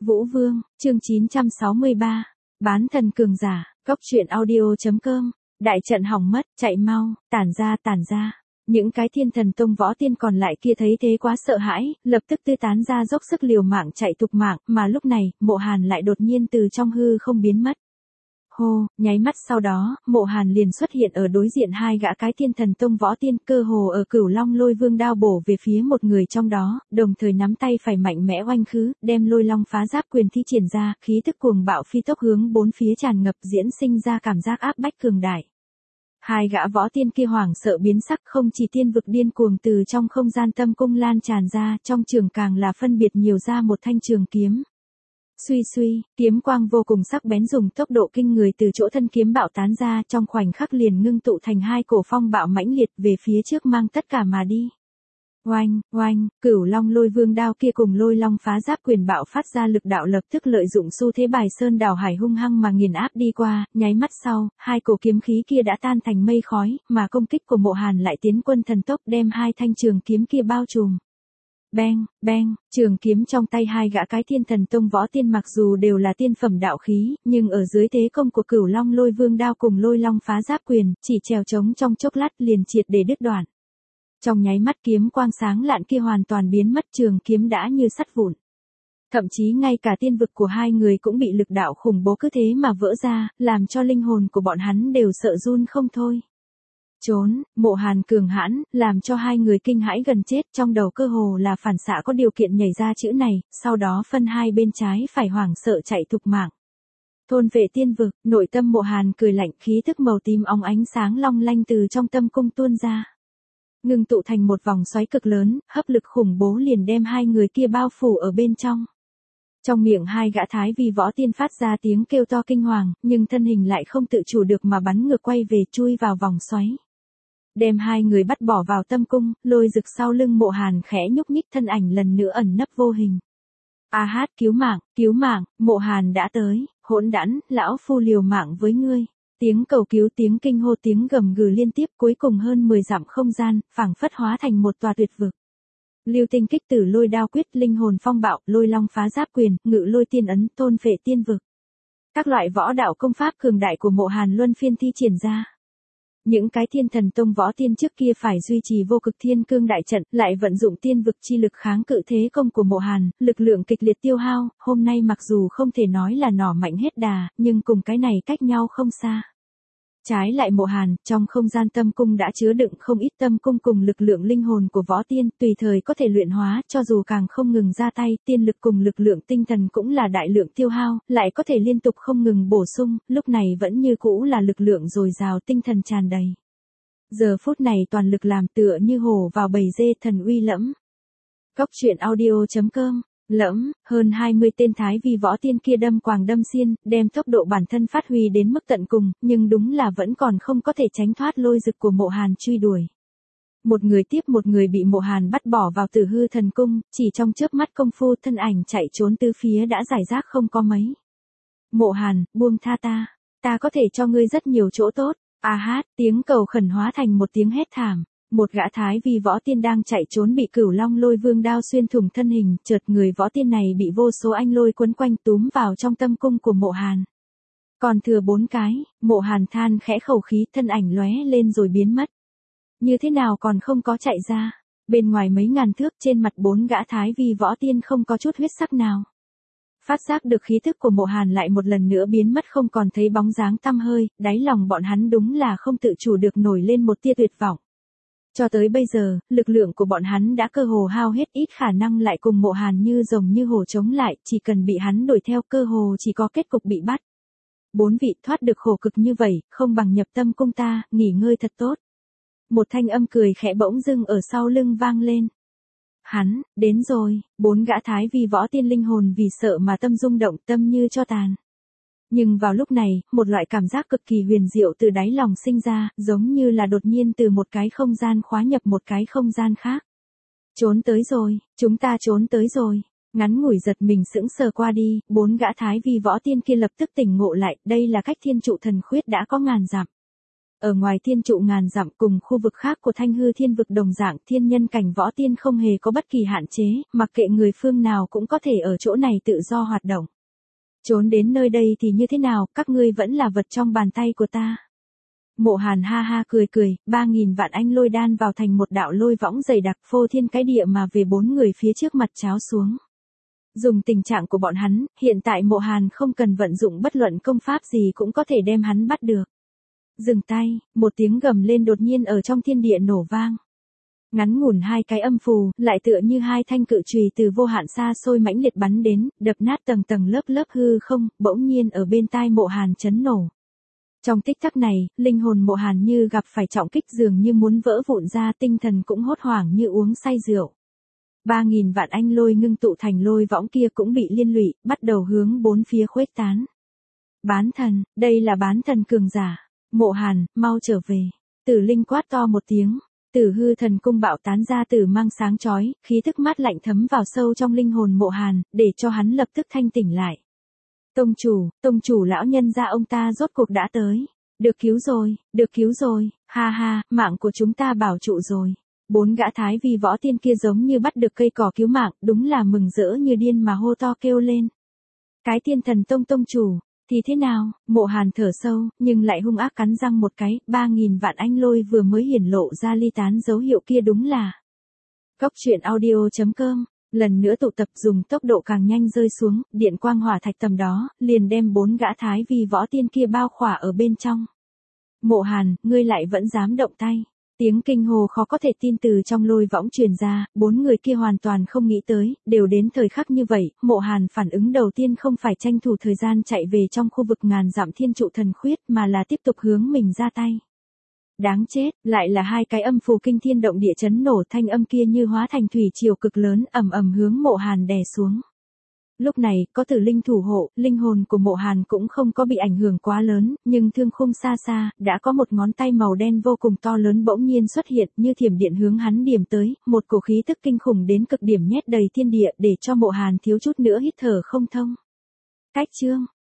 Vũ Vương, chương 963. Bán thần cường giả, góc truyện audio.com. Đại trận hỏng mất, chạy mau, tản ra. Những cái thiên thần tông võ tiên còn lại kia thấy thế quá sợ hãi, lập tức tứ tán ra dốc sức liều mạng chạy thục mạng, mà lúc này, Mộ Hàn lại đột nhiên từ trong hư không biến mất. Hô, nháy mắt sau đó, Mộ Hàn liền xuất hiện ở đối diện hai gã cái thiên thần tông võ tiên, cơ hồ ở Cửu Long Lôi Vương đao bổ về phía một người trong đó, đồng thời nắm tay phải mạnh mẽ oanh khứ, đem Lôi Long phá giáp quyền thi triển ra, khí tức cuồng bạo phi tốc hướng bốn phía tràn ngập, diễn sinh ra cảm giác áp bách cường đại. Hai gã võ tiên kia hoảng sợ biến sắc, không chỉ tiên vực điên cuồng từ trong không gian tâm cung lan tràn ra, trong trường càng là phân biệt nhiều ra một thanh trường kiếm. Suy, kiếm quang vô cùng sắc bén dùng tốc độ kinh người từ chỗ thân kiếm bạo tán ra, trong khoảnh khắc liền ngưng tụ thành hai cổ phong bạo mãnh liệt về phía trước mang tất cả mà đi. Oanh, Cửu Long Lôi Vương đao kia cùng Lôi Long phá giáp quyền bạo phát ra lực đạo lập tức lợi dụng xu thế bài sơn đảo hải hung hăng mà nghiền áp đi qua, nháy mắt sau, hai cổ kiếm khí kia đã tan thành mây khói, mà công kích của Mộ Hàn lại tiến quân thần tốc đem hai thanh trường kiếm kia bao trùm. Beng, trường kiếm trong tay hai gã cái thiên thần tông võ tiên mặc dù đều là tiên phẩm đạo khí, nhưng ở dưới thế công của Cửu Long Lôi Vương đao cùng Lôi Long phá giáp quyền, chỉ trèo trống trong chốc lát liền triệt để đứt đoạn. Trong nháy mắt kiếm quang sáng lạn kia hoàn toàn biến mất, trường kiếm đã như sắt vụn. Thậm chí ngay cả tiên vực của hai người cũng bị lực đạo khủng bố cứ thế mà vỡ ra, làm cho linh hồn của bọn hắn đều sợ run không thôi. Trốn, Mộ Hàn cường hãn, làm cho hai người kinh hãi gần chết, trong đầu cơ hồ là phản xạ có điều kiện nhảy ra chữ này, sau đó phân hai bên trái phải hoảng sợ chạy thục mạng. Thôn vệ tiên vực, nội tâm Mộ Hàn cười lạnh, khí thức màu tím óng ánh sáng long lanh từ trong tâm cung tuôn ra. Ngưng tụ thành một vòng xoáy cực lớn, hấp lực khủng bố liền đem hai người kia bao phủ ở bên trong. Trong miệng hai gã thái vi võ tiên phát ra tiếng kêu to kinh hoàng, nhưng thân hình lại không tự chủ được mà bắn ngược quay về, chui vào vòng xoáy. Đem hai người bắt bỏ vào tâm cung, Lôi Dực sau lưng Mộ Hàn khẽ nhúc nhích, thân ảnh lần nữa ẩn nấp vô hình. A hát, cứu mạng, Mộ Hàn đã tới, hỗn đản, lão phu liều mạng với ngươi. Tiếng cầu cứu, tiếng kinh hô, tiếng gầm gừ liên tiếp, cuối cùng hơn 10 dặm không gian, phảng phất hóa thành một tòa tuyệt vực. Lưu tinh kích tử lôi đao quyết, linh hồn phong bạo, Lôi Long phá giáp quyền, ngự lôi tiên ấn, thôn phệ tiên vực. Các loại võ đạo công pháp cường đại của Mộ Hàn luân phiên thi triển ra. Những cái thiên thần tông võ tiên trước kia phải duy trì vô cực thiên cương đại trận, lại vận dụng tiên vực chi lực kháng cự thế công của Mộ Hàn, lực lượng kịch liệt tiêu hao, hôm nay mặc dù không thể nói là nỏ mạnh hết đà, nhưng cùng cái này cách nhau không xa. Trái lại Mộ Hàn, trong không gian tâm cung đã chứa đựng không ít tâm cung cùng lực lượng linh hồn của võ tiên, tùy thời có thể luyện hóa, cho dù càng không ngừng ra tay, tiên lực cùng lực lượng tinh thần cũng là đại lượng tiêu hao, lại có thể liên tục không ngừng bổ sung, lúc này vẫn như cũ là lực lượng dồi dào, tinh thần tràn đầy. Giờ phút này toàn lực làm tựa như hổ vào bầy dê, thần uy lẫm. Góc truyện audio.com. Lẫm, hơn 20 tên thái vi võ tiên kia đâm quàng đâm xiên, đem tốc độ bản thân phát huy đến mức tận cùng, nhưng đúng là vẫn còn không có thể tránh thoát Lôi Dực của Mộ Hàn truy đuổi. Một người tiếp một người bị Mộ Hàn bắt bỏ vào Tử Hư thần cung, chỉ trong chớp mắt công phu thân ảnh chạy trốn tứ phía đã giải rác không có mấy. Mộ Hàn, buông tha ta có thể cho ngươi rất nhiều chỗ tốt. A hát, tiếng cầu khẩn hóa thành một tiếng hét thảm. Một gã thái vi võ tiên đang chạy trốn bị Cửu Long Lôi Vương đao xuyên thủng thân hình, chợt người võ tiên này bị vô số anh lôi quấn quanh túm vào trong tâm cung của Mộ Hàn. Còn thừa 4 cái, Mộ Hàn than khẽ khẩu khí, thân ảnh lóe lên rồi biến mất. Như thế nào còn không có chạy ra? Bên ngoài mấy ngàn thước, trên mặt 4 gã thái vi võ tiên không có chút huyết sắc nào. Phát giác được khí thức của Mộ Hàn lại một lần nữa biến mất không còn thấy bóng dáng tăm hơi, đáy lòng bọn hắn đúng là không tự chủ được nổi lên một tia tuyệt vọng. Cho tới bây giờ, lực lượng của bọn hắn đã cơ hồ hao hết, ít khả năng lại cùng Mộ Hàn như rồng như hổ chống lại, chỉ cần bị hắn đuổi theo cơ hồ chỉ có kết cục bị bắt. 4 vị thoát được khổ cực như vậy, không bằng nhập tâm cung ta, nghỉ ngơi thật tốt. Một thanh âm cười khẽ bỗng dưng ở sau lưng vang lên. Hắn, đến rồi, 4 gã thái vi võ tiên linh hồn vì sợ mà tâm rung động, tâm như cho tàn. Nhưng vào lúc này, một loại cảm giác cực kỳ huyền diệu từ đáy lòng sinh ra, giống như là đột nhiên từ một cái không gian khóa nhập một cái không gian khác. Trốn tới rồi, chúng ta trốn tới rồi. Ngắn ngủi giật mình sững sờ qua đi, 4 gã thái vi võ tiên kia lập tức tỉnh ngộ lại, đây là cách thiên trụ thần khuyết đã có ngàn dặm. Ở ngoài thiên trụ ngàn dặm cùng khu vực khác của Thanh Hư Thiên vực đồng dạng, thiên nhân cảnh võ tiên không hề có bất kỳ hạn chế, mặc kệ người phương nào cũng có thể ở chỗ này tự do hoạt động. Trốn đến nơi đây thì như thế nào, các ngươi vẫn là vật trong bàn tay của ta. Mộ Hàn ha ha cười cười, 3.000 vạn anh lôi đan vào thành một đạo lôi võng dày đặc phô thiên cái địa mà về 4 người phía trước mặt cháo xuống. Dùng tình trạng của bọn hắn, hiện tại Mộ Hàn không cần vận dụng bất luận công pháp gì cũng có thể đem hắn bắt được. Dừng tay, một tiếng gầm lên đột nhiên ở trong thiên địa nổ vang. Ngắn ngủn hai cái âm phù, lại tựa như hai thanh cự chùy từ vô hạn xa xôi mãnh liệt bắn đến, đập nát tầng tầng lớp lớp hư không, bỗng nhiên ở bên tai Mộ Hàn chấn nổ. Trong tích tắc này, linh hồn Mộ Hàn như gặp phải trọng kích dường như muốn vỡ vụn ra, tinh thần cũng hốt hoảng như uống say rượu. 3.000 vạn anh lôi ngưng tụ thành lôi võng kia cũng bị liên lụy, bắt đầu hướng bốn phía khuếch tán. Bán thần, đây là bán thần cường giả. Mộ Hàn, mau trở về. Tử Linh quát to một tiếng. Tử Hư Thần Cung bạo tán ra tử mang sáng chói, khí thức mát lạnh thấm vào sâu trong linh hồn Mộ Hàn, để cho hắn lập tức thanh tỉnh lại. Tông chủ lão nhân gia ông ta rốt cuộc đã tới. Được cứu rồi, ha ha, mạng của chúng ta bảo trụ rồi. 4 gã thái vi võ tiên kia giống như bắt được cây cỏ cứu mạng, đúng là mừng rỡ như điên mà hô to kêu lên. Cái Tiên Thần tông chủ, thì thế nào? Mộ Hàn thở sâu, nhưng lại hung ác cắn răng một cái, 3.000 vạn anh lôi vừa mới hiển lộ ra ly tán dấu hiệu kia đúng là. Cốc truyện audio.com, lần nữa tụ tập dùng tốc độ càng nhanh rơi xuống, điện quang hỏa thạch tầm đó, liền đem 4 gã thái vi võ tiên kia bao khỏa ở bên trong. Mộ Hàn, ngươi lại vẫn dám động tay. Tiếng kinh hồ khó có thể tin từ trong lôi võng truyền ra, 4 người kia hoàn toàn không nghĩ tới, đều đến thời khắc như vậy, Mộ Hàn phản ứng đầu tiên không phải tranh thủ thời gian chạy về trong khu vực ngàn dặm thiên trụ thần khuyết mà là tiếp tục hướng mình ra tay. Đáng chết, lại là hai cái âm phù kinh thiên động địa chấn nổ, thanh âm kia như hóa thành thủy triều cực lớn ầm ầm hướng Mộ Hàn đè xuống. Lúc này, có Tử Linh thủ hộ, linh hồn của Mộ Hàn cũng không có bị ảnh hưởng quá lớn, nhưng thương khung xa xa, đã có một ngón tay màu đen vô cùng to lớn bỗng nhiên xuất hiện, như thiểm điện hướng hắn điểm tới, một cổ khí tức kinh khủng đến cực điểm nhét đầy thiên địa để cho Mộ Hàn thiếu chút nữa hít thở không thông. Cách chương